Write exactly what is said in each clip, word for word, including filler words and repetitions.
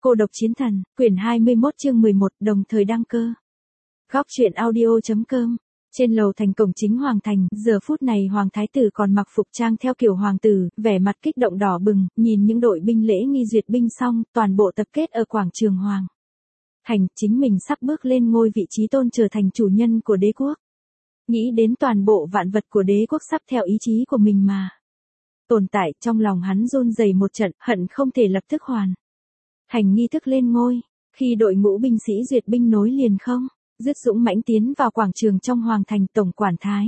Cô độc chiến thần, quyển hai mươi mốt chương mười một, đồng thời đăng cơ. Góc truyện audio.com. Trên lầu thành cổng chính hoàng thành, giờ phút này hoàng thái tử còn mặc phục trang theo kiểu hoàng tử, vẻ mặt kích động đỏ bừng, nhìn những đội binh lễ nghi duyệt binh xong, toàn bộ tập kết ở quảng trường hoàng thành, chính mình sắp bước lên ngôi vị trí tôn trở thành chủ nhân của đế quốc. Nghĩ đến toàn bộ vạn vật của đế quốc sắp theo ý chí của mình mà tồn tại, trong lòng hắn run rẩy một trận, hận không thể lập tức hoàn thành nghi thức lên ngôi. Khi đội ngũ binh sĩ duyệt binh nối liền không dứt dũng mãnh tiến vào quảng trường trong hoàng thành, tổng quản thái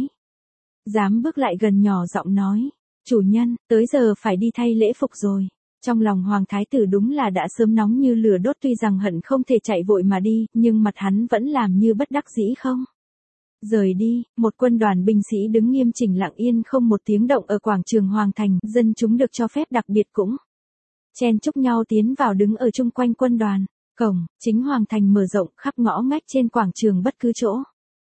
dám bước lại gần nhỏ giọng nói: chủ nhân, tới giờ phải đi thay lễ phục rồi. Trong lòng hoàng thái tử đúng là đã sớm nóng như lửa đốt, tuy rằng hận không thể chạy vội mà đi, nhưng mặt hắn vẫn làm như bất đắc dĩ không rời đi. Một quân đoàn binh sĩ đứng nghiêm chỉnh lặng yên không một tiếng động ở quảng trường hoàng thành, dân chúng được cho phép đặc biệt cũng chen chúc nhau tiến vào đứng ở chung quanh quân đoàn. Cổng chính hoàng thành mở rộng, khắp ngõ ngách trên quảng trường bất cứ chỗ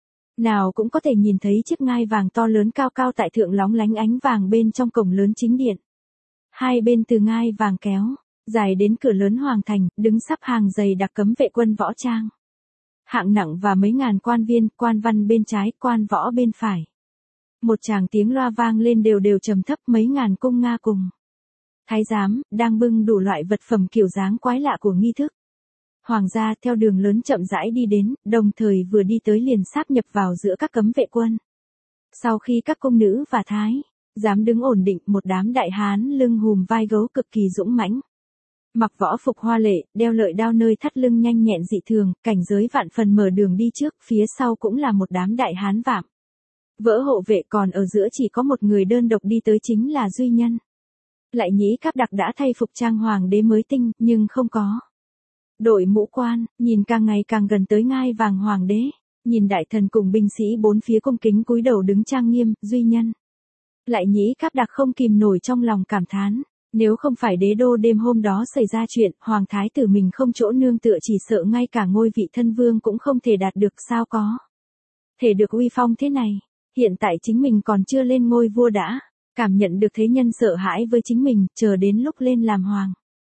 nào cũng có thể nhìn thấy chiếc ngai vàng to lớn cao cao tại thượng lóng lánh ánh vàng bên trong cổng lớn chính điện. Hai bên từ ngai vàng kéo dài đến cửa lớn hoàng thành, đứng sắp hàng dày đặc cấm vệ quân võ trang hạng nặng và mấy ngàn quan viên, quan văn bên trái, quan võ bên phải. Một tràng tiếng loa vang lên đều đều trầm thấp, mấy ngàn cung nga cùng thái giám đang bưng đủ loại vật phẩm kiểu dáng quái lạ của nghi thức hoàng gia theo đường lớn chậm rãi đi đến, đồng thời vừa đi tới liền sáp nhập vào giữa các cấm vệ quân. Sau khi các cung nữ và thái giám đứng ổn định, một đám đại hán lưng hùm vai gấu cực kỳ dũng mãnh, mặc võ phục hoa lệ, đeo lợi đao nơi thắt lưng nhanh nhẹn dị thường, cảnh giới vạn phần mở đường đi trước, phía sau cũng là một đám đại hán vạm vỡ hộ vệ, còn ở giữa chỉ có một người đơn độc đi tới, chính là Duy Nhân. Lại nhĩ cáp đặc đã thay phục trang hoàng đế mới tinh, nhưng không có đội mũ quan, nhìn càng ngày càng gần tới ngai vàng hoàng đế. Nhìn đại thần cùng binh sĩ bốn phía cung kính cúi đầu đứng trang nghiêm, Duy Nhân lại nhĩ cáp đặc không kìm nổi trong lòng cảm thán. Nếu không phải đế đô đêm hôm đó xảy ra chuyện, hoàng thái tử mình không chỗ nương tựa, chỉ sợ ngay cả ngôi vị thân vương cũng không thể đạt được, sao có thể được uy phong thế này. Hiện tại chính mình còn chưa lên ngôi vua đã cảm nhận được thế nhân sợ hãi với chính mình, chờ đến lúc lên làm hoàng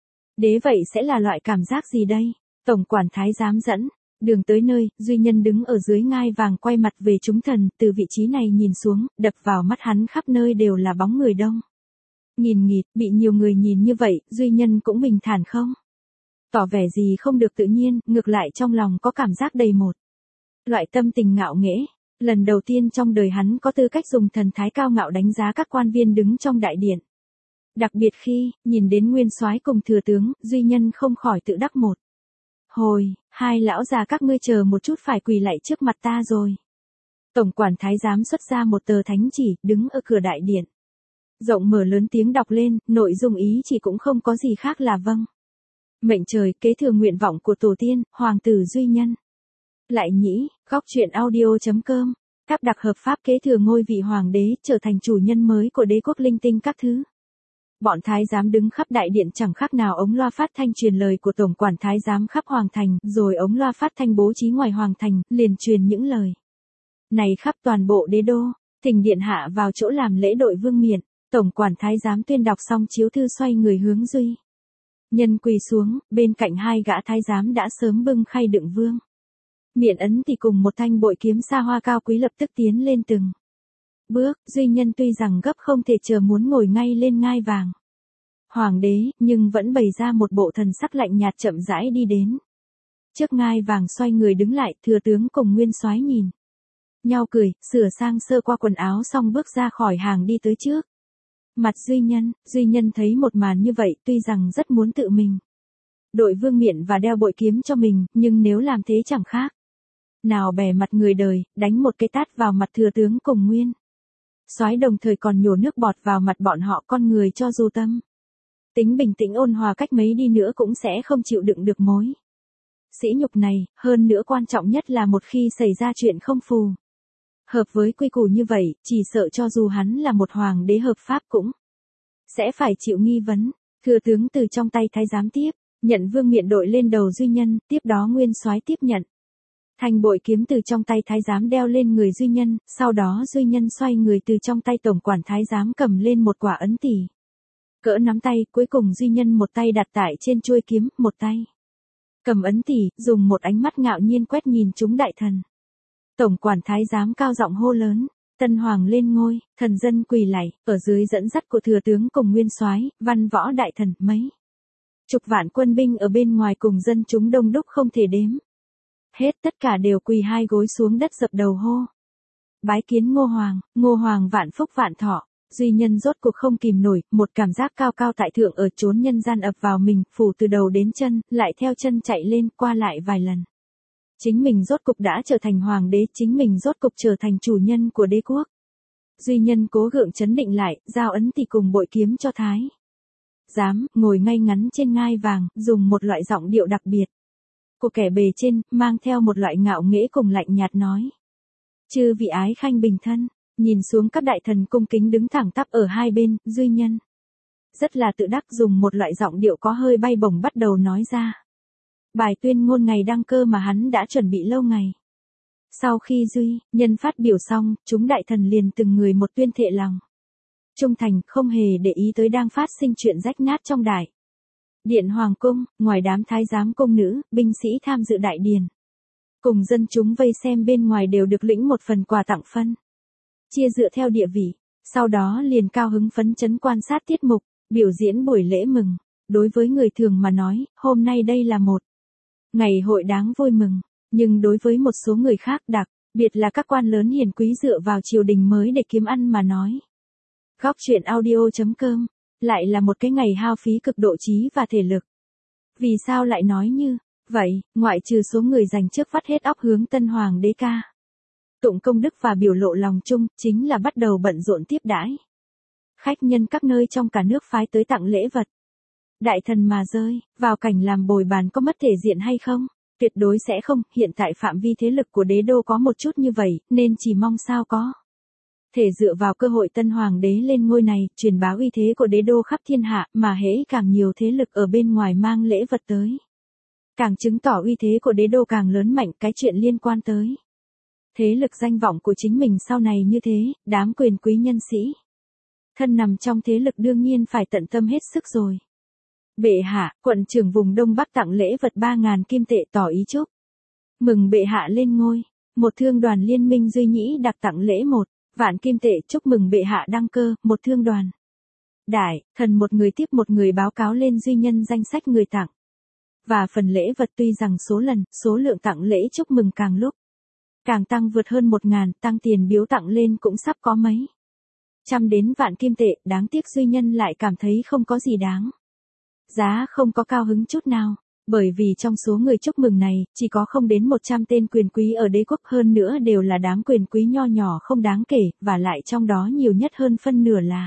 đế vậy sẽ là loại cảm giác gì đây? Tổng quản thái giám dẫn đường tới nơi, Duy Nhân đứng ở dưới ngai vàng quay mặt về chúng thần, từ vị trí này nhìn xuống, đập vào mắt hắn khắp nơi đều là bóng người đông nghìn nghịt. Bị nhiều người nhìn như vậy, Duy Nhân cũng bình thản không tỏ vẻ gì không được tự nhiên, ngược lại trong lòng có cảm giác đầy một loại tâm tình ngạo nghễ. Lần đầu tiên trong đời hắn có tư cách dùng thần thái cao ngạo đánh giá các quan viên đứng trong đại điện. Đặc biệt khi nhìn đến nguyên soái cùng thừa tướng, Duy Nhân không khỏi tự đắc một hồi: hai lão già các ngươi chờ một chút, phải quỳ lạy trước mặt ta rồi. Tổng quản thái giám xuất ra một tờ thánh chỉ, đứng ở cửa đại điện rộng mở lớn tiếng đọc lên, nội dung ý chỉ cũng không có gì khác là vâng mệnh trời, kế thừa nguyện vọng của tổ tiên, hoàng tử Duy Nhân lại nhĩ. Góc truyện audio.com. Cáp đặc hợp pháp kế thừa ngôi vị hoàng đế, trở thành chủ nhân mới của đế quốc linh tinh các thứ. Bọn thái giám đứng khắp đại điện chẳng khác nào ống loa phát thanh truyền lời của tổng quản thái giám khắp hoàng thành, rồi ống loa phát thanh bố trí ngoài hoàng thành, liền truyền những lời này khắp toàn bộ đế đô. Thỉnh điện hạ vào chỗ làm lễ đội vương miện. Tổng quản thái giám tuyên đọc xong chiếu thư xoay người hướng Duy Nhân quỳ xuống, bên cạnh hai gã thái giám đã sớm bưng khay đựng vương miện ấn thì cùng một thanh bội kiếm xa hoa cao quý lập tức tiến lên từng bước. Duy Nhân tuy rằng gấp không thể chờ muốn ngồi ngay lên ngai vàng hoàng đế, nhưng vẫn bày ra một bộ thần sắc lạnh nhạt, chậm rãi đi đến trước ngai vàng, xoay người đứng lại. Thừa tướng cùng nguyên soái nhìn nhau cười, sửa sang sơ qua quần áo xong bước ra khỏi hàng đi tới trước mặt Duy Nhân. Duy Nhân thấy một màn như vậy, tuy rằng rất muốn tự mình đội vương miện và đeo bội kiếm cho mình, nhưng nếu làm thế chẳng khác nào bè mặt người đời, đánh một cái tát vào mặt thừa tướng cùng nguyên soái, đồng thời còn nhổ nước bọt vào mặt bọn họ. Con người cho dù tâm tính bình tĩnh ôn hòa cách mấy đi nữa cũng sẽ không chịu đựng được mối sỉ nhục này. Hơn nữa quan trọng nhất là một khi xảy ra chuyện không phù hợp với quy củ như vậy, chỉ sợ cho dù hắn là một hoàng đế hợp pháp cũng sẽ phải chịu nghi vấn. Thừa tướng từ trong tay thái giám tiếp nhận vương miện đội lên đầu Duy Nhân, tiếp đó nguyên soái tiếp nhận thanh bội kiếm từ trong tay thái giám đeo lên người Duy Nhân, sau đó Duy Nhân xoay người từ trong tay tổng quản thái giám cầm lên một quả ấn tỷ cỡ nắm tay, cuối cùng Duy Nhân một tay đặt tại trên chuôi kiếm, một tay cầm ấn tỷ, dùng một ánh mắt ngạo nhiên quét nhìn chúng đại thần. Tổng quản thái giám cao giọng hô lớn, Tân Hoàng lên ngôi, thần dân quỳ lạy, ở dưới dẫn dắt của thừa tướng cùng nguyên soái, văn võ đại thần, mấy chục vạn quân binh ở bên ngoài cùng dân chúng đông đúc không thể đếm. Hết tất cả đều quỳ hai gối xuống đất dập đầu hô. Bái kiến Ngô Hoàng, Ngô Hoàng vạn phúc vạn thọ. Duy Nhân rốt cuộc không kìm nổi, một cảm giác cao cao tại thượng ở chốn nhân gian ập vào mình, phủ từ đầu đến chân, lại theo chân chạy lên, qua lại vài lần. Chính mình rốt cục đã trở thành hoàng đế, chính mình rốt cục trở thành chủ nhân của đế quốc. Duy Nhân cố gượng chấn định lại, giao ấn thì cùng bội kiếm cho thái giám, ngồi ngay ngắn trên ngai vàng, dùng một loại giọng điệu đặc biệt của kẻ bề trên, mang theo một loại ngạo nghễ cùng lạnh nhạt nói. Chư vị ái khanh bình thân. Nhìn xuống các đại thần cung kính đứng thẳng tắp ở hai bên, Duy Nhân rất là tự đắc dùng một loại giọng điệu có hơi bay bổng bắt đầu nói ra. Bài tuyên ngôn ngày đăng cơ mà hắn đã chuẩn bị lâu ngày. Sau khi Duy Nhân phát biểu xong, chúng đại thần liền từng người một tuyên thệ lòng trung thành, không hề để ý tới đang phát sinh chuyện rách nát trong đại điện hoàng cung, ngoài đám thái giám cung nữ, binh sĩ tham dự đại điền cùng dân chúng vây xem bên ngoài đều được lĩnh một phần quà tặng phân chia dựa theo địa vị, sau đó liền cao hứng phấn chấn quan sát tiết mục, biểu diễn buổi lễ mừng. Đối với người thường mà nói, hôm nay đây là một ngày hội đáng vui mừng, nhưng đối với một số người khác, đặc biệt là các quan lớn hiền quý dựa vào triều đình mới để kiếm ăn mà nói. Góc truyện audio chấm com, lại là một cái ngày hao phí cực độ trí và thể lực. Vì sao lại nói như vậy, ngoại trừ số người dành trước vắt hết óc hướng Tân Hoàng đế ca tụng công đức và biểu lộ lòng chung, chính là bắt đầu bận rộn tiếp đãi khách nhân các nơi trong cả nước phái tới tặng lễ vật. Đại thần mà rơi vào cảnh làm bồi bàn có mất thể diện hay không? Tuyệt đối sẽ không, hiện tại phạm vi thế lực của đế đô có một chút như vậy, nên chỉ mong sao có thể dựa vào cơ hội Tân Hoàng đế lên ngôi này, truyền bá uy thế của đế đô khắp thiên hạ, mà hễ càng nhiều thế lực ở bên ngoài mang lễ vật tới, càng chứng tỏ uy thế của đế đô càng lớn mạnh. Cái chuyện liên quan tới thế lực danh vọng của chính mình sau này như thế, đám quyền quý nhân sĩ thân nằm trong thế lực đương nhiên phải tận tâm hết sức rồi. Bệ hạ, quận trưởng vùng Đông Bắc tặng lễ vật ba ngàn kim tệ tỏ ý chúc mừng bệ hạ lên ngôi. Một thương đoàn liên minh Duy Nhĩ đặc tặng lễ một vạn kim tệ chúc mừng bệ hạ đăng cơ. Một thương đoàn đại thần một người tiếp một người báo cáo lên Duy Nhân danh sách người tặng và phần lễ vật. Tuy rằng số lần, số lượng tặng lễ chúc mừng càng lúc càng tăng vượt hơn một ngàn, tăng tiền biếu tặng lên cũng sắp có mấy trăm đến vạn kim tệ, đáng tiếc Duy Nhân lại cảm thấy không có gì đáng giá, không có cao hứng chút nào, bởi vì trong số người chúc mừng này, chỉ có không đến một trăm tên quyền quý ở đế quốc, hơn nữa đều là đám quyền quý nho nhỏ không đáng kể, và lại trong đó nhiều nhất hơn phân nửa là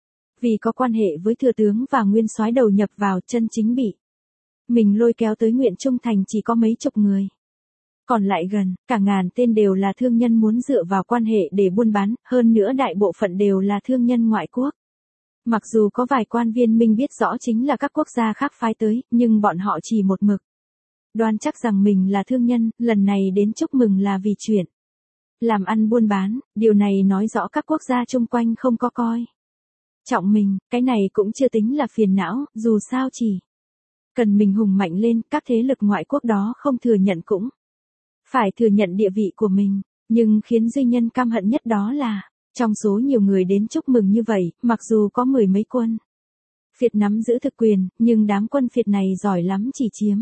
vì có quan hệ với thừa tướng và nguyên soái đầu nhập vào, chân chính bị mình lôi kéo tới nguyện trung thành chỉ có mấy chục người. Còn lại gần, cả ngàn tên đều là thương nhân muốn dựa vào quan hệ để buôn bán, hơn nữa đại bộ phận đều là thương nhân ngoại quốc. Mặc dù có vài quan viên minh biết rõ chính là các quốc gia khác phái tới, nhưng bọn họ chỉ một mực đoan chắc rằng mình là thương nhân, lần này đến chúc mừng là vì chuyện làm ăn buôn bán, điều này nói rõ các quốc gia chung quanh không có coi trọng mình, cái này cũng chưa tính là phiền não, dù sao chỉ cần mình hùng mạnh lên, các thế lực ngoại quốc đó không thừa nhận cũng phải thừa nhận địa vị của mình. Nhưng khiến Duy Nhân căm hận nhất đó là, trong số nhiều người đến chúc mừng như vậy, mặc dù có mười mấy quân phiệt nắm giữ thực quyền, nhưng đám quân phiệt này giỏi lắm chỉ chiếm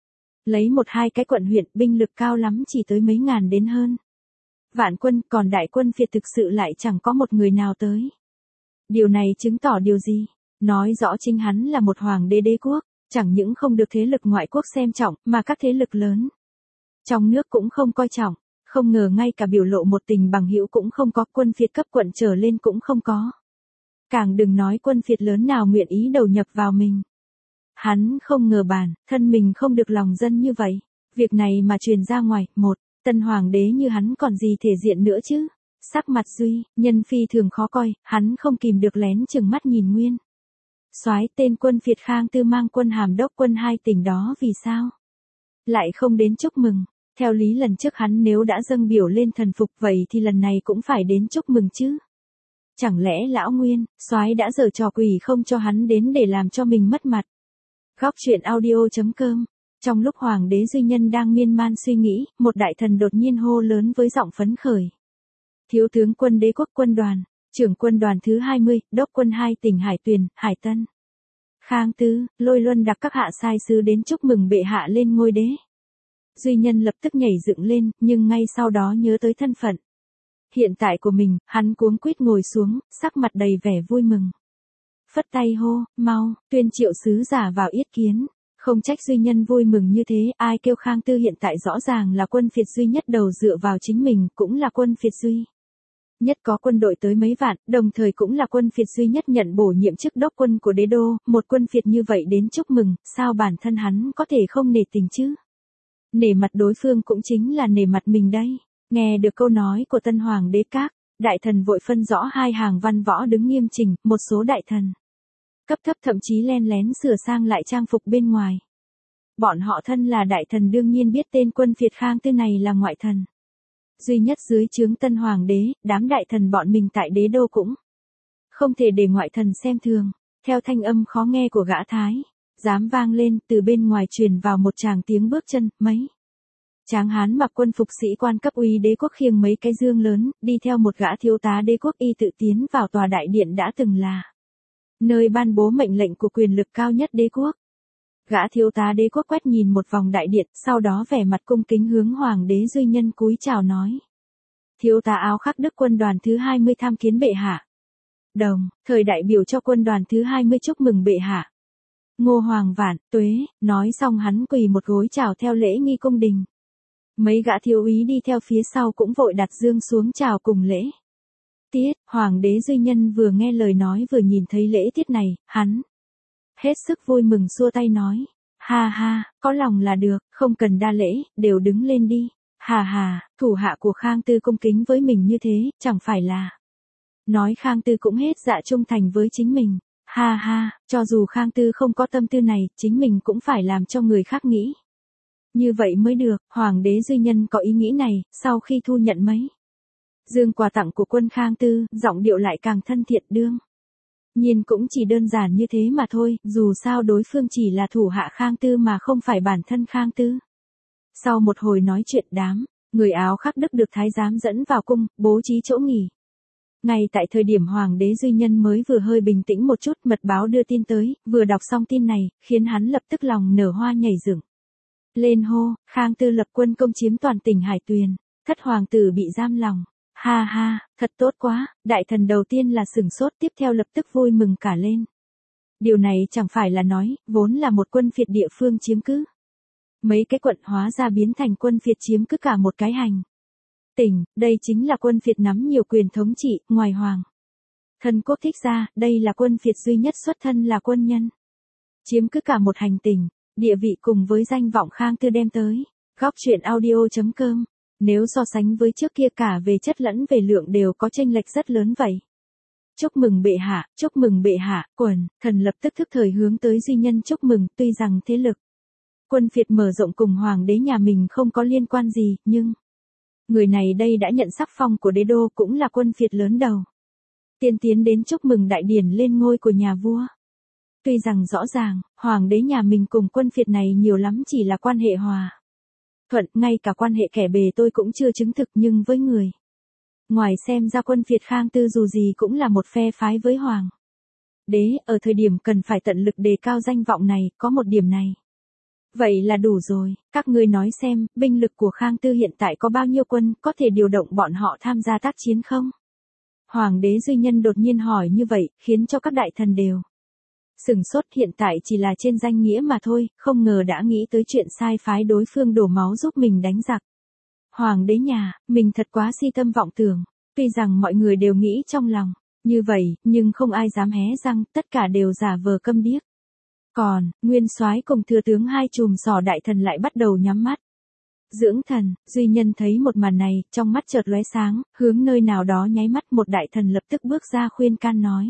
lấy một hai cái quận huyện, binh lực cao lắm chỉ tới mấy ngàn đến hơn vạn quân, còn đại quân phiệt thực sự lại chẳng có một người nào tới. Điều này chứng tỏ điều gì? Nói rõ chính hắn là một hoàng đế đế quốc, chẳng những không được thế lực ngoại quốc xem trọng, mà các thế lực lớn trong nước cũng không coi trọng. Không ngờ ngay cả biểu lộ một tình bằng hữu cũng không có, quân phiệt cấp quận trở lên cũng không có. Càng đừng nói quân phiệt lớn nào nguyện ý đầu nhập vào mình. Hắn không ngờ bản thân mình không được lòng dân như vậy. Việc này mà truyền ra ngoài, một, tân hoàng đế như hắn còn gì thể diện nữa chứ. Sắc mặt Duy Nhân phi thường khó coi, hắn không kìm được lén chừng mắt nhìn Nguyên soái, tên quân phiệt Khang Tư mang quân hàm đốc quân hai tỉnh đó vì sao lại không đến chúc mừng. Theo lý lần trước hắn nếu đã dâng biểu lên thần phục vậy thì lần này cũng phải đến chúc mừng chứ. Chẳng lẽ lão Nguyên soái đã giở trò quỷ không cho hắn đến để làm cho mình mất mặt. Góc truyện audio chấm com Trong lúc hoàng đế Duy Nhân đang miên man suy nghĩ, một đại thần đột nhiên hô lớn với giọng phấn khởi. Thiếu tướng quân đế quốc quân đoàn, trưởng quân đoàn thứ hai mươi, đốc quân hai tỉnh Hải Tuyền, Hải Tân. Khang Tư, Lôi Luân đặc các hạ sai sứ đến chúc mừng bệ hạ lên ngôi đế. Duy Nhân lập tức nhảy dựng lên, nhưng ngay sau đó nhớ tới thân phận hiện tại của mình, hắn cuống quýt ngồi xuống, sắc mặt đầy vẻ vui mừng. Phất tay hô, mau, tuyên triệu sứ giả vào yết kiến. Không trách Duy Nhân vui mừng như thế, ai kêu Khang Tư hiện tại rõ ràng là quân phiệt duy nhất đầu dựa vào chính mình, cũng là quân phiệt duy nhất có quân đội tới mấy vạn, đồng thời cũng là quân phiệt duy nhất nhận bổ nhiệm chức đốc quân của đế đô, một quân phiệt như vậy đến chúc mừng, sao bản thân hắn có thể không nể tình chứ? Nể mặt đối phương cũng chính là nể mặt mình đây. Nghe được câu nói của tân hoàng đế các, đại thần vội phân rõ hai hàng văn võ đứng nghiêm chỉnh, một số đại thần cấp thấp thậm chí len lén sửa sang lại trang phục bên ngoài. Bọn họ thân là đại thần đương nhiên biết tên quân phiệt Khang Tư này là ngoại thần duy nhất dưới trướng tân hoàng đế, đám đại thần bọn mình tại đế đô cũng không thể để ngoại thần xem thường. Theo thanh âm khó nghe của gã Thái dám vang lên, từ bên ngoài truyền vào một tràng tiếng bước chân, mấy tráng hán mặc quân phục sĩ quan cấp úy đế quốc khiêng mấy cái dương lớn, đi theo một gã thiếu tá đế quốc y tự tiến vào tòa đại điện đã từng là nơi ban bố mệnh lệnh của quyền lực cao nhất đế quốc. Gã thiếu tá đế quốc quét nhìn một vòng đại điện, sau đó vẻ mặt cung kính hướng hoàng đế Duy Nhân cúi chào nói. Thiếu tá áo khắc đức quân đoàn thứ hai mươi tham kiến bệ hạ. Đồng, thời đại biểu cho quân đoàn thứ hai mươi chúc mừng bệ hạ. Ngô Hoàng Vạn, Tuế, nói xong hắn quỳ một gối chào theo lễ nghi cung đình. Mấy gã thiếu úy đi theo phía sau cũng vội đặt dương xuống chào cùng lễ tiết. Hoàng đế Duy Nhân vừa nghe lời nói vừa nhìn thấy lễ tiết này, hắn hết sức vui mừng xua tay nói. Ha ha, có lòng là được, không cần đa lễ, đều đứng lên đi. Hà hà, thủ hạ của Khang Tư cung kính với mình như thế, chẳng phải là nói Khang Tư cũng hết dạ trung thành với chính mình. Ha ha, cho dù Khang Tư không có tâm tư này, chính mình cũng phải làm cho người khác nghĩ như vậy mới được. Hoàng đế Duy Nhân có ý nghĩ này, sau khi thu nhận mấy dương quà tặng của quân Khang Tư, giọng điệu lại càng thân thiện đương nhiên cũng chỉ đơn giản như thế mà thôi, dù sao đối phương chỉ là thủ hạ Khang Tư mà không phải bản thân Khang Tư. Sau một hồi nói chuyện, đám người áo khắc đức được thái giám dẫn vào cung, bố trí chỗ nghỉ. Ngay tại thời điểm hoàng đế Duy Nhân mới vừa hơi bình tĩnh một chút, mật báo đưa tin tới, vừa đọc xong tin này, khiến hắn lập tức lòng nở hoa nhảy dựng lên hô. Khang Tư lập quân công chiếm toàn tỉnh Hải Tuyền, thất hoàng tử bị giam lòng. Ha ha, thật tốt quá. Đại thần đầu tiên là sửng sốt, tiếp theo lập tức vui mừng cả lên. Điều này chẳng phải là nói, vốn là một quân phiệt địa phương chiếm cứ mấy cái quận, hóa ra biến thành quân phiệt chiếm cứ cả một cái hành tỉnh. Đây chính là quân phiệt nắm nhiều quyền thống trị, ngoài hoàng thân quốc thích ra, đây là quân phiệt duy nhất xuất thân là quân nhân, chiếm cứ cả một hành tỉnh. Địa vị cùng với danh vọng Khang Tư đem tới. Góc truyện audio chấm com. Nếu so sánh với trước kia cả về chất lẫn về lượng đều có chênh lệch rất lớn vậy. Chúc mừng bệ hạ, chúc mừng bệ hạ. Quần thần lập tức thức thời hướng tới Duy Nhân chúc mừng. Tuy rằng thế lực quân phiệt mở rộng cùng hoàng đế nhà mình không có liên quan gì, nhưng người này đây đã nhận sắc phong của đế đô, cũng là quân phiệt lớn đầu tiên tiến đến chúc mừng đại điển lên ngôi của nhà vua. Tuy rằng rõ ràng, hoàng đế nhà mình cùng quân phiệt này nhiều lắm chỉ là quan hệ hòa thuận, ngay cả quan hệ kẻ bề tôi cũng chưa chứng thực, nhưng với người ngoài xem ra quân phiệt Khang Tư dù gì cũng là một phe phái với hoàng đế, ở thời điểm cần phải tận lực đề cao danh vọng này, có một điểm này vậy là đủ rồi. Các ngươi nói xem, binh lực của Khang Tư hiện tại có bao nhiêu quân, có thể điều động bọn họ tham gia tác chiến không? Hoàng đế Duy Nhân đột nhiên hỏi như vậy, khiến cho các đại thần đều sửng sốt. Hiện tại chỉ là trên danh nghĩa mà thôi, không ngờ đã nghĩ tới chuyện sai phái đối phương đổ máu giúp mình đánh giặc. Hoàng đế nhà, mình thật quá si tâm vọng tưởng. Tuy rằng mọi người đều nghĩ trong lòng như vậy, nhưng không ai dám hé răng, tất cả đều giả vờ câm điếc. Còn, nguyên soái cùng thừa tướng hai chùm sỏ đại thần lại bắt đầu nhắm mắt dưỡng thần. Duy Nhân thấy một màn này, trong mắt chợt lóe sáng, hướng nơi nào đó nháy mắt, một đại thần lập tức bước ra khuyên can nói.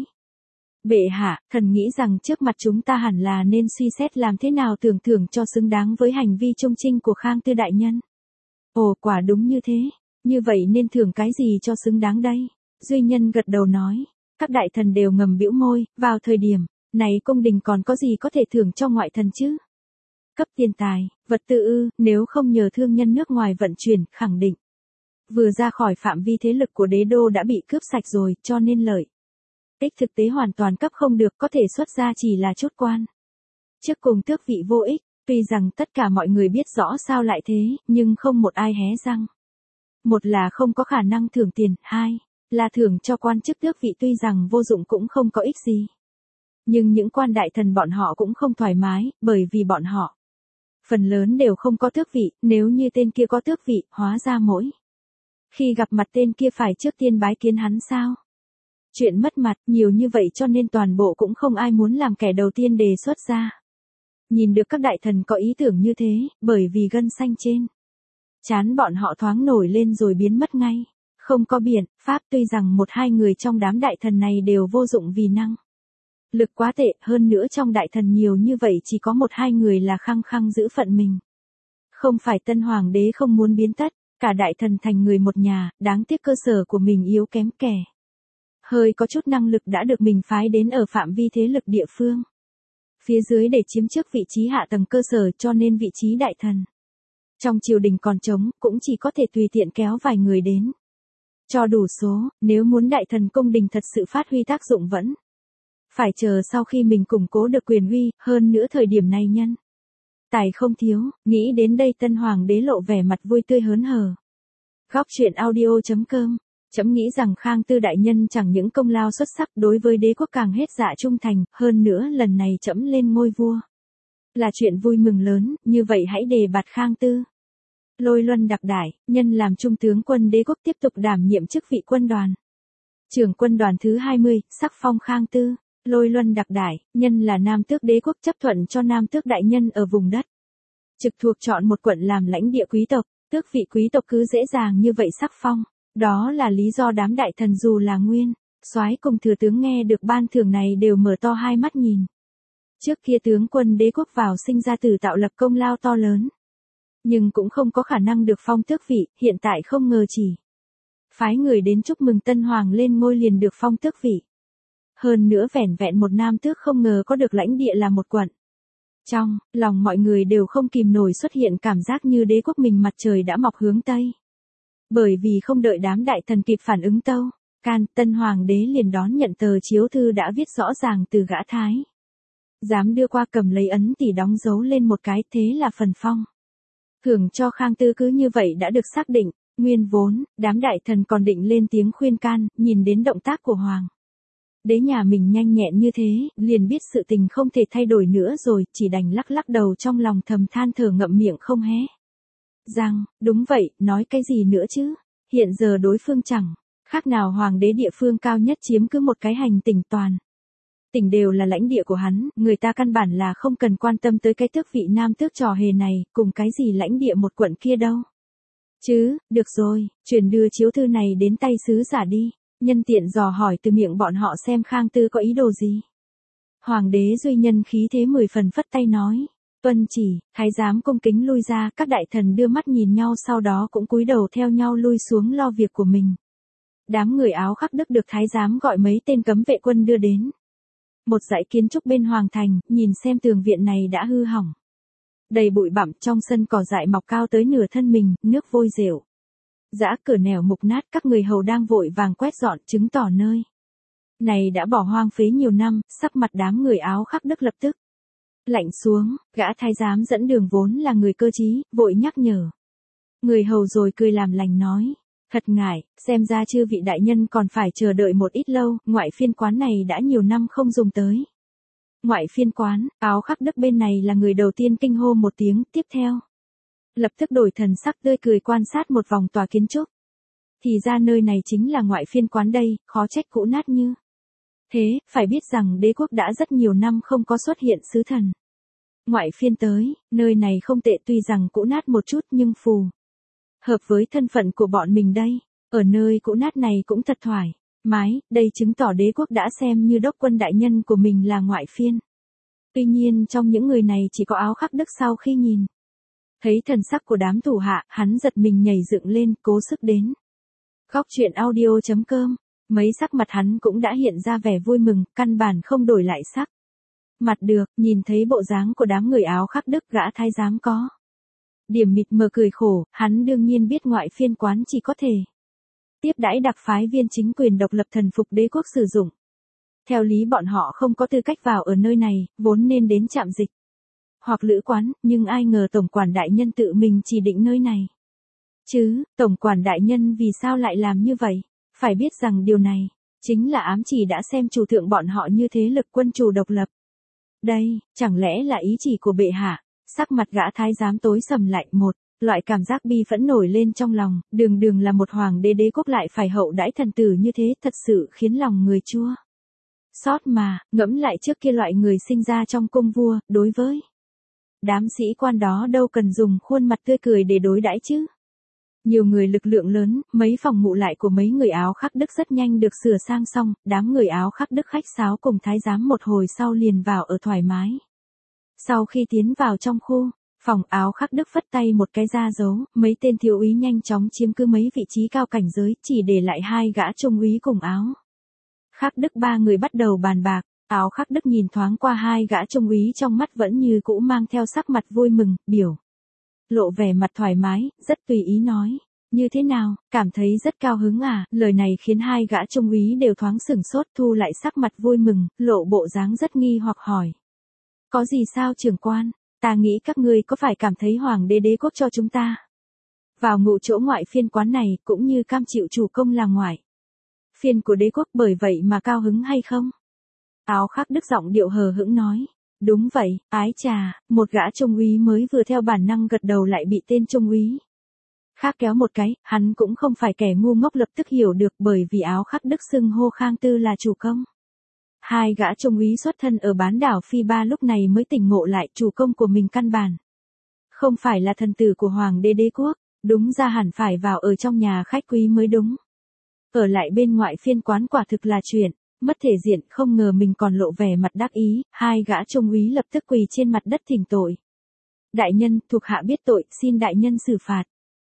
Bệ hạ, thần nghĩ rằng trước mặt chúng ta hẳn là nên suy xét làm thế nào tưởng thưởng cho xứng đáng với hành vi trung trinh của Khang Tư đại nhân. Ồ, quả đúng như thế. Như vậy nên thưởng cái gì cho xứng đáng đây? Duy Nhân gật đầu nói. Các đại thần đều ngầm bĩu môi, vào thời điểm này cung đình còn có gì có thể thưởng cho ngoại thần chứ? Cấp tiền tài, vật tư ư, nếu không nhờ thương nhân nước ngoài vận chuyển, khẳng định. Vừa ra khỏi phạm vi thế lực của đế đô đã bị cướp sạch rồi, cho nên lợi ích thực tế hoàn toàn cấp không được, có thể xuất ra chỉ là chút quan. Trước cùng tước vị vô ích, tuy rằng tất cả mọi người biết rõ sao lại thế, nhưng không một ai hé răng. Một là không có khả năng thưởng tiền, hai là thưởng cho quan chức tước vị tuy rằng vô dụng cũng không có ích gì. Nhưng những quan đại thần bọn họ cũng không thoải mái, bởi vì bọn họ phần lớn đều không có tước vị, nếu như tên kia có tước vị, hóa ra mỗi khi gặp mặt tên kia phải trước tiên bái kiến hắn sao? Chuyện mất mặt nhiều như vậy cho nên toàn bộ cũng không ai muốn làm kẻ đầu tiên đề xuất ra. Nhìn được các đại thần có ý tưởng như thế, bởi vì gân xanh trên trán bọn họ thoáng nổi lên rồi biến mất ngay. Không có biện pháp, tuy rằng một hai người trong đám đại thần này đều vô dụng vì năng lực quá tệ, hơn nữa trong đại thần nhiều như vậy chỉ có một hai người là khăng khăng giữ phận mình. Không phải tân hoàng đế không muốn biến tất, cả đại thần thành người một nhà, đáng tiếc cơ sở của mình yếu kém kẻ hơi có chút năng lực đã được mình phái đến ở phạm vi thế lực địa phương phía dưới để chiếm trước vị trí hạ tầng cơ sở, cho nên vị trí đại thần trong triều đình còn trống, cũng chỉ có thể tùy tiện kéo vài người đến cho đủ số. Nếu muốn đại thần cung đình thật sự phát huy tác dụng vẫn phải chờ sau khi mình củng cố được quyền uy, hơn nữa thời điểm này nhân tài không thiếu. Nghĩ đến đây tân hoàng đế lộ vẻ mặt vui tươi hớn hở. Góc truyện audio chấm com. Chấm nghĩ rằng Khang Tư đại nhân chẳng những công lao xuất sắc, đối với đế quốc càng hết dạ trung thành, hơn nữa lần này chấm lên ngôi vua là chuyện vui mừng lớn, như vậy hãy đề bạt Khang Tư. Lôi Luân đặc đãi, nhân làm trung tướng quân đế quốc tiếp tục đảm nhiệm chức vị quân đoàn trưởng quân đoàn thứ hai mươi, sắc phong Khang Tư. Lôi Luân đặc đãi, nhân là nam tước đế quốc chấp thuận cho nam tước đại nhân ở vùng đất trực thuộc chọn một quận làm lãnh địa quý tộc, tước vị quý tộc cứ dễ dàng như vậy sắc phong. Đó là lý do đám đại thần dù là nguyên soái cùng thừa tướng nghe được ban thưởng này đều mở to hai mắt nhìn. Trước kia tướng quân đế quốc vào sinh ra tử tạo lập công lao to lớn, nhưng cũng không có khả năng được phong tước vị, hiện tại không ngờ chỉ phái người đến chúc mừng tân hoàng lên ngôi liền được phong tước vị. Hơn nữa vẻn vẹn một nam tước không ngờ có được lãnh địa là một quận. Trong lòng mọi người đều không kìm nổi xuất hiện cảm giác như đế quốc mình mặt trời đã mọc hướng Tây. Bởi vì không đợi đám đại thần kịp phản ứng tâu can, tân hoàng đế liền đón nhận tờ chiếu thư đã viết rõ ràng từ gã thái dám đưa qua, cầm lấy ấn tỷ đóng dấu lên một cái, thế là phần phong thưởng cho Khang Tư cứ như vậy đã được xác định. Nguyên vốn đám đại thần còn định lên tiếng khuyên can, nhìn đến động tác của hoàng đế nhà mình nhanh nhẹn như thế, liền biết sự tình không thể thay đổi nữa rồi, chỉ đành lắc lắc đầu trong lòng thầm than thở, ngậm miệng không hé rằng, đúng vậy, nói cái gì nữa chứ, hiện giờ đối phương chẳng khác nào hoàng đế địa phương cao nhất chiếm cứ một cái hành tỉnh toàn tỉnh đều là lãnh địa của hắn, người ta căn bản là không cần quan tâm tới cái tước vị nam tước trò hề này, cùng cái gì lãnh địa một quận kia đâu. Chứ, được rồi, truyền đưa chiếu thư này đến tay sứ giả đi, nhân tiện dò hỏi từ miệng bọn họ xem Khang Tư có ý đồ gì. Hoàng đế duy nhân khí thế mười phần phất tay nói. Tuân chỉ, thái giám cung kính lui ra, các đại thần đưa mắt nhìn nhau sau đó cũng cúi đầu theo nhau lui xuống lo việc của mình. Đám người áo khắc đức được thái giám gọi mấy tên cấm vệ quân đưa đến một dãy kiến trúc bên hoàng thành, nhìn xem tường viện này đã hư hỏng. Đầy bụi bặm, trong sân cỏ dại mọc cao tới nửa thân mình, nước vôi rệu dã, cửa nẻo mục nát, các người hầu đang vội vàng quét dọn, chứng tỏ nơi này đã bỏ hoang phế nhiều năm. Sắc mặt đám người áo khắc đức lập tức lạnh xuống. Gã thái giám dẫn đường vốn là người cơ trí, vội nhắc nhở người hầu rồi cười làm lành nói, thật ngại, xem ra chư vị đại nhân còn phải chờ đợi một ít lâu, ngoại phiên quán này đã nhiều năm không dùng tới. Ngoại phiên quán, áo khắc đức bên này là người đầu tiên kinh hô một tiếng, tiếp theo lập tức đổi thần sắc tươi cười quan sát một vòng tòa kiến trúc. Thì ra nơi này chính là ngoại phiên quán đây, khó trách cũ nát như thế, phải biết rằng đế quốc đã rất nhiều năm không có xuất hiện sứ thần ngoại phiên tới, nơi này không tệ, tuy rằng cũ nát một chút nhưng phù hợp với thân phận của bọn mình đây, ở nơi cũ nát này cũng thật thoải mái, đây chứng tỏ đế quốc đã xem như đốc quân đại nhân của mình là ngoại phiên. Tuy nhiên trong những người này chỉ có áo khắc đức sau khi nhìn thấy thần sắc của đám thủ hạ, hắn giật mình nhảy dựng lên, cố sức đến. Góc truyện audio chấm com, mấy sắc mặt hắn cũng đã hiện ra vẻ vui mừng, căn bản không đổi lại sắc Mặt được, nhìn thấy bộ dáng của đám người áo khắc Đức, gã thái giám có điểm mịt mờ cười khổ, hắn đương nhiên biết ngoại phiên quán chỉ có thể tiếp đãi đặc phái viên chính quyền độc lập thần phục đế quốc sử dụng. Theo lý bọn họ không có tư cách vào ở nơi này, vốn nên đến trạm dịch hoặc lữ quán, nhưng ai ngờ tổng quản đại nhân tự mình chỉ định nơi này. Chứ, tổng quản đại nhân vì sao lại làm như vậy? Phải biết rằng điều này chính là ám chỉ đã xem chủ thượng bọn họ như thế lực quân chủ độc lập. Đây, chẳng lẽ là ý chỉ của bệ hạ? Sắc mặt gã thái giám tối sầm lại, một loại cảm giác bi phẫn nổi lên trong lòng, đường đường là một hoàng đế đế quốc lại phải hậu đãi thần tử như thế, thật sự khiến lòng người chua xót mà. Ngẫm lại trước kia loại người sinh ra trong cung vua, đối với đám sĩ quan đó đâu cần dùng khuôn mặt tươi cười để đối đãi chứ. Nhiều người lực lượng lớn, mấy phòng ngủ lại của mấy người áo khắc Đức rất nhanh được sửa sang xong, đám người áo khắc Đức khách sáo cùng thái giám một hồi sau liền vào ở thoải mái. Sau khi tiến vào trong khu phòng, áo khắc Đức phất tay một cái ra dấu, mấy tên thiếu úy nhanh chóng chiếm cứ mấy vị trí cao cảnh giới, chỉ để lại hai gã trung úy cùng áo khắc Đức. Ba người bắt đầu bàn bạc. Áo khắc Đức nhìn thoáng qua hai gã trung úy, trong mắt vẫn như cũ mang theo sắc mặt vui mừng, biểu lộ vẻ mặt thoải mái, rất tùy ý nói: như thế nào, cảm thấy rất cao hứng à? Lời này khiến hai gã trung úy đều thoáng sửng sốt, thu lại sắc mặt vui mừng, lộ bộ dáng rất nghi hoặc hỏi: có gì sao trưởng quan? Ta nghĩ các ngươi có phải cảm thấy hoàng đế đế quốc cho chúng ta vào ngụ chỗ ngoại phiên quán này, cũng như cam chịu chủ công là ngoại phiên của đế quốc, bởi vậy mà cao hứng hay không? Áo khắc Đức giọng điệu hờ hững nói: đúng vậy, ái chà. Một gã trung úy mới vừa theo bản năng gật đầu lại bị tên trung úy khác kéo một cái, hắn cũng không phải kẻ ngu ngốc, lập tức hiểu được, bởi vì áo khắc Đức xưng hô Khang Tư là chủ công. Hai gã trung úy xuất thân ở bán đảo Phi Ba lúc này mới tỉnh ngộ lại, chủ công của mình căn bản không phải là thần tử của hoàng đế đế quốc, đúng ra hẳn phải vào ở trong nhà khách quý mới đúng. Ở lại bên ngoại phiên quán quả thực là chuyện mất thể diện, không ngờ mình còn lộ vẻ mặt đắc ý. Hai gã trung úy lập tức quỳ trên mặt đất thỉnh tội: đại nhân, thuộc hạ biết tội, xin đại nhân xử phạt.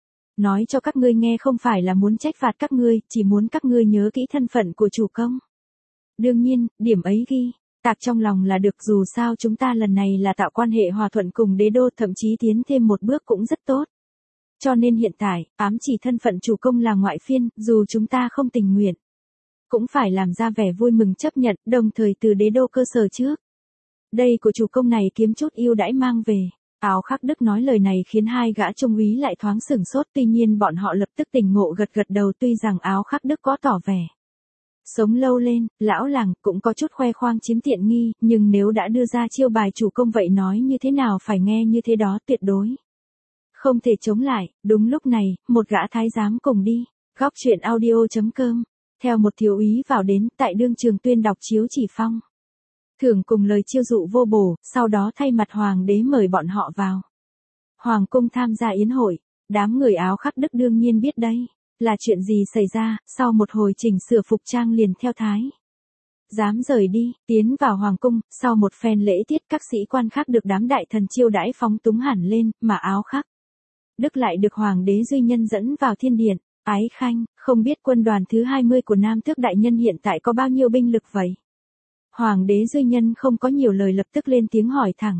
Nói cho các ngươi nghe, không phải là muốn trách phạt các ngươi, chỉ muốn các ngươi nhớ kỹ thân phận của chủ công. Đương nhiên, điểm ấy ghi tạc trong lòng là được, dù sao chúng ta lần này là tạo quan hệ hòa thuận cùng đế đô, thậm chí tiến thêm một bước cũng rất tốt. Cho nên hiện tại, ám chỉ thân phận chủ công là ngoại phiên, dù chúng ta không tình nguyện cũng phải làm ra vẻ vui mừng chấp nhận, đồng thời từ đế đô cơ sở trước đây của chủ công này kiếm chút ưu đãi mang về. Áo khắc Đức nói lời này khiến hai gã trung úy lại thoáng sửng sốt, tuy nhiên bọn họ lập tức tỉnh ngộ, gật gật đầu. Tuy rằng áo khắc Đức có tỏ vẻ sống lâu lên, lão làng, cũng có chút khoe khoang chiếm tiện nghi, nhưng nếu đã đưa ra chiêu bài chủ công vậy nói như thế nào phải nghe như thế đó, tuyệt đối không thể chống lại. Đúng lúc này, một gã thái giám cùng đi góc truyện audio chấm com theo một thiếu úy vào đến, tại đương trường tuyên đọc chiếu chỉ phong thưởng cùng lời chiêu dụ vô bổ, sau đó thay mặt hoàng đế mời bọn họ vào hoàng cung tham gia yến hội. Đám người áo khắc Đức đương nhiên biết đây là chuyện gì xảy ra, sau một hồi chỉnh sửa phục trang liền theo thái giám rời đi, tiến vào hoàng cung. Sau một phen lễ tiết, các sĩ quan khác được đám đại thần chiêu đãi phóng túng hẳn lên, mà áo khắc Đức lại được hoàng đế Duy Nhân dẫn vào thiên điện. Ái khanh, không biết quân đoàn thứ hai mươi của Nam Tước đại nhân hiện tại có bao nhiêu binh lực vậy? Hoàng đế Duy Nhân không có nhiều lời, lập tức lên tiếng hỏi thẳng: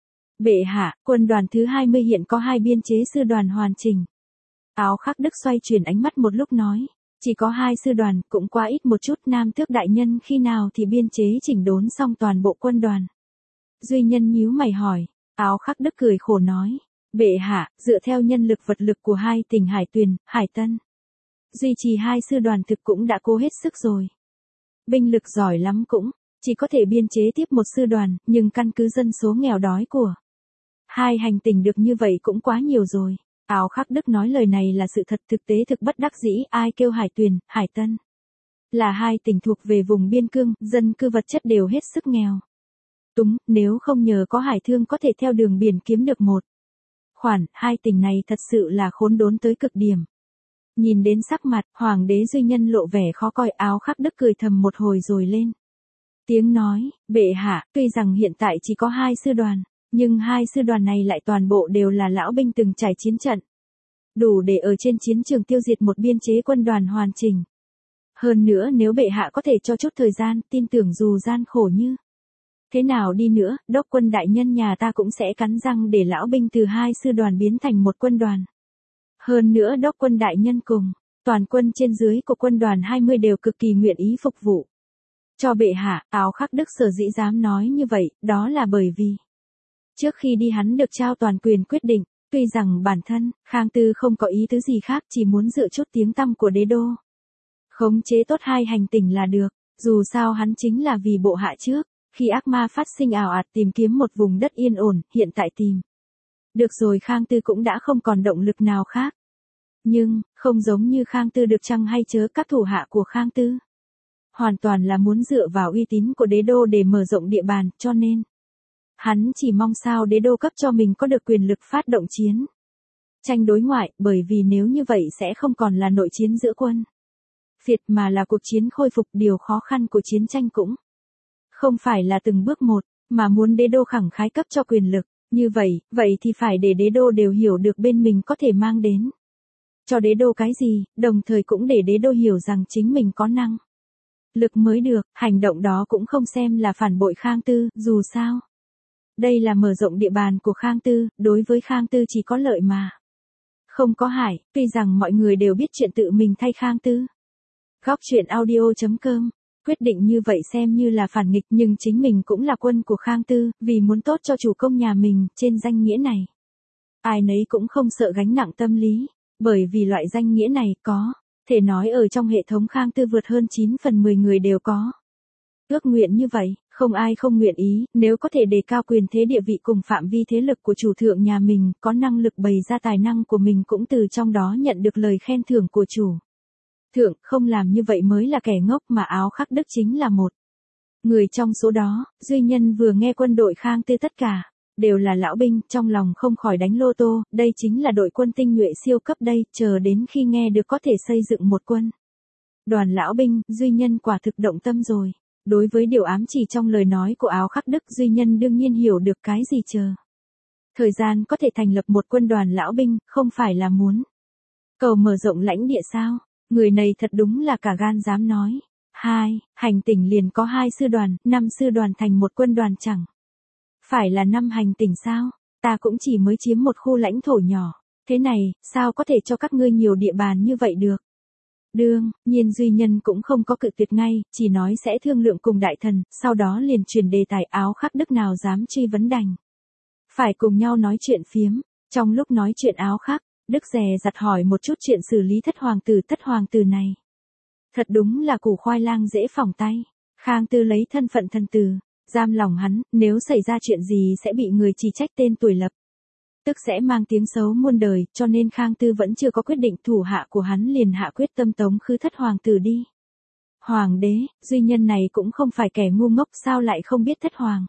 bệ hạ, quân đoàn thứ hai mươi hiện có hai biên chế sư đoàn hoàn chỉnh. Áo khắc Đức xoay chuyển ánh mắt một lúc nói: chỉ có hai sư đoàn, cũng quá ít một chút. Nam Tước đại nhân khi nào thì biên chế chỉnh đốn xong toàn bộ quân đoàn? Duy Nhân nhíu mày hỏi. Áo khắc Đức cười khổ nói: bệ hạ, dựa theo nhân lực vật lực của hai tỉnh Hải Tuyền, Hải Tân, duy trì hai sư đoàn thực cũng đã cố hết sức rồi. Binh lực giỏi lắm cũng chỉ có thể biên chế tiếp một sư đoàn, nhưng căn cứ dân số nghèo đói của hai hành tỉnh được như vậy cũng quá nhiều rồi. Áo khắc Đức nói lời này là sự thật, thực tế thực bất đắc dĩ. Ai kêu Hải Tuyền, Hải Tân là hai tỉnh thuộc về vùng biên cương, dân cư vật chất đều hết sức nghèo túng, nếu không nhờ có hải thương có thể theo đường biển kiếm được một khoản, hai tỉnh này thật sự là khốn đốn tới cực điểm. Nhìn đến sắc mặt hoàng đế Duy Nhân lộ vẻ khó coi, áo khắc Đức cười thầm một hồi rồi lên tiếng nói: bệ hạ, tuy rằng hiện tại chỉ có hai sư đoàn, nhưng hai sư đoàn này lại toàn bộ đều là lão binh từng trải chiến trận, đủ để ở trên chiến trường tiêu diệt một biên chế quân đoàn hoàn chỉnh. Hơn nữa nếu bệ hạ có thể cho chút thời gian, tin tưởng dù gian khổ như Thế nào đi nữa, đốc quân đại nhân nhà ta cũng sẽ cắn răng để lão binh từ hai sư đoàn biến thành một quân đoàn. Hơn nữa đốc quân đại nhân cùng toàn quân trên dưới của quân đoàn hai mươi đều cực kỳ nguyện ý phục vụ cho bệ hạ. Áo Khắc Đức sở dĩ dám nói như vậy, đó là bởi vì trước khi đi hắn được trao toàn quyền quyết định, tuy rằng bản thân Khang Tư không có ý tứ gì khác, chỉ muốn dựa chút tiếng tăm của đế đô, khống chế tốt hai hành tỉnh là được. Dù sao hắn chính là vì bộ hạ trước, khi ác ma phát sinh ảo ạt tìm kiếm một vùng đất yên ổn, hiện tại tìm được rồi, Khang Tư cũng đã không còn động lực nào khác. Nhưng, không giống như Khang Tư được chăng hay chớ, các thủ hạ của Khang Tư hoàn toàn là muốn dựa vào uy tín của đế đô để mở rộng địa bàn, cho nên hắn chỉ mong sao đế đô cấp cho mình có được quyền lực phát động chiến tranh đối ngoại, bởi vì nếu như vậy sẽ không còn là nội chiến giữa quân phiệt mà là cuộc chiến khôi phục. Điều khó khăn của chiến tranh cũng không phải là từng bước một, mà muốn đế đô khẳng khái cấp cho quyền lực. Như vậy, vậy thì phải để đế đô đều hiểu được bên mình có thể mang đến cho đế đô cái gì, đồng thời cũng để đế đô hiểu rằng chính mình có năng lực mới được. Hành động đó cũng không xem là phản bội Khang Tư, dù sao đây là mở rộng địa bàn của Khang Tư, đối với Khang Tư chỉ có lợi mà không có hại. Tuy rằng mọi người đều biết chuyện tự mình thay Khang Tư. Góc truyện audio chấm com quyết định như vậy xem như là phản nghịch, nhưng chính mình cũng là quân của Khang Tư, vì muốn tốt cho chủ công nhà mình, trên danh nghĩa này ai nấy cũng không sợ gánh nặng tâm lý, bởi vì loại danh nghĩa này có thể nói ở trong hệ thống Khang Tư vượt hơn chín phần mười người đều có ước nguyện như vậy. Không ai không nguyện ý, nếu có thể đề cao quyền thế địa vị cùng phạm vi thế lực của chủ thượng nhà mình, có năng lực bày ra tài năng của mình cũng từ trong đó nhận được lời khen thưởng của chủ thượng. Không làm như vậy mới là kẻ ngốc, mà Áo Khắc Đức chính là một người trong số đó. Duy Nhân vừa nghe quân đội Khang Tư tất cả đều là lão binh, trong lòng không khỏi đánh lô tô, đây chính là đội quân tinh nhuệ siêu cấp đây. Chờ đến khi nghe được có thể xây dựng một quân đoàn lão binh, Duy Nhân quả thực động tâm rồi. Đối với điều ám chỉ trong lời nói của Áo Khắc Đức, Duy Nhân đương nhiên hiểu được cái gì chờ thời gian có thể thành lập một quân đoàn lão binh, không phải là muốn cầu mở rộng lãnh địa sao? Người này thật đúng là cả gan dám nói. Hai, hành tỉnh liền có hai sư đoàn, năm sư đoàn thành một quân đoàn chẳng phải là năm hành tỉnh sao? Ta cũng chỉ mới chiếm một khu lãnh thổ nhỏ, thế này, sao có thể cho các ngươi nhiều địa bàn như vậy được? Đương nhiên Duy Nhân cũng không có cự tuyệt ngay, chỉ nói sẽ thương lượng cùng đại thần, sau đó liền truyền đề tài. Áo Khắc Đức nào dám truy vấn, đành phải cùng nhau nói chuyện phiếm. Trong lúc nói chuyện Áo Khắc Đức dè dặt hỏi một chút chuyện xử lý thất hoàng tử. Thất hoàng tử này thật đúng là củ khoai lang dễ phỏng tay. Khang Tư lấy thân phận thần tử giam lòng hắn, nếu xảy ra chuyện gì sẽ bị người chỉ trách, tên tuổi lập tức sẽ mang tiếng xấu muôn đời, cho nên Khang Tư vẫn chưa có quyết định. Thủ hạ của hắn liền hạ quyết tâm tống khứ thất hoàng tử đi. Hoàng đế, Duy Nhân này cũng không phải kẻ ngu ngốc, sao lại không biết thất hoàng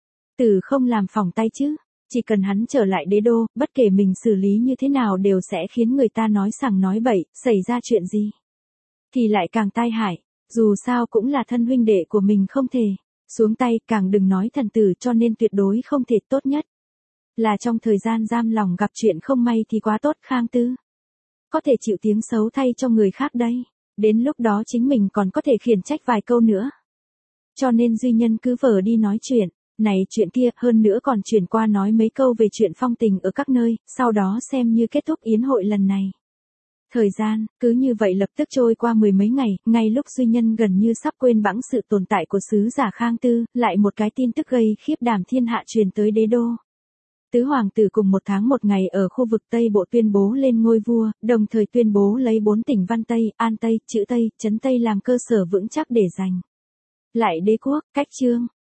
tử không làm phỏng tay chứ? Chỉ cần hắn trở lại đế đô, bất kể mình xử lý như thế nào đều sẽ khiến người ta nói sằng nói bậy, xảy ra chuyện gì thì lại càng tai hại. Dù sao cũng là thân huynh đệ của mình, không thể xuống tay, càng đừng nói thần tử, cho nên tuyệt đối không thể. Tốt nhất là trong thời gian giam lòng gặp chuyện không may thì quá tốt. Khang Tư có thể chịu tiếng xấu thay cho người khác đây, đến lúc đó chính mình còn có thể khiển trách vài câu nữa. Cho nên Duy Nhân cứ vờ đi nói chuyện này chuyện kia, hơn nữa còn chuyển qua nói mấy câu về chuyện phong tình ở các nơi, sau đó xem như kết thúc yến hội lần này. Thời gian cứ như vậy lập tức trôi qua mười mấy ngày, ngay lúc Duy Nhân gần như sắp quên bẵng sự tồn tại của sứ giả Khang Tư, lại một cái tin tức gây khiếp đảm thiên hạ truyền tới đế đô. Tứ hoàng tử cùng một tháng một ngày ở khu vực Tây Bộ tuyên bố lên ngôi vua, đồng thời tuyên bố lấy bốn tỉnh Văn Tây, An Tây, Chữ Tây, Trấn Tây làm cơ sở vững chắc để giành lại đế quốc. Cách chương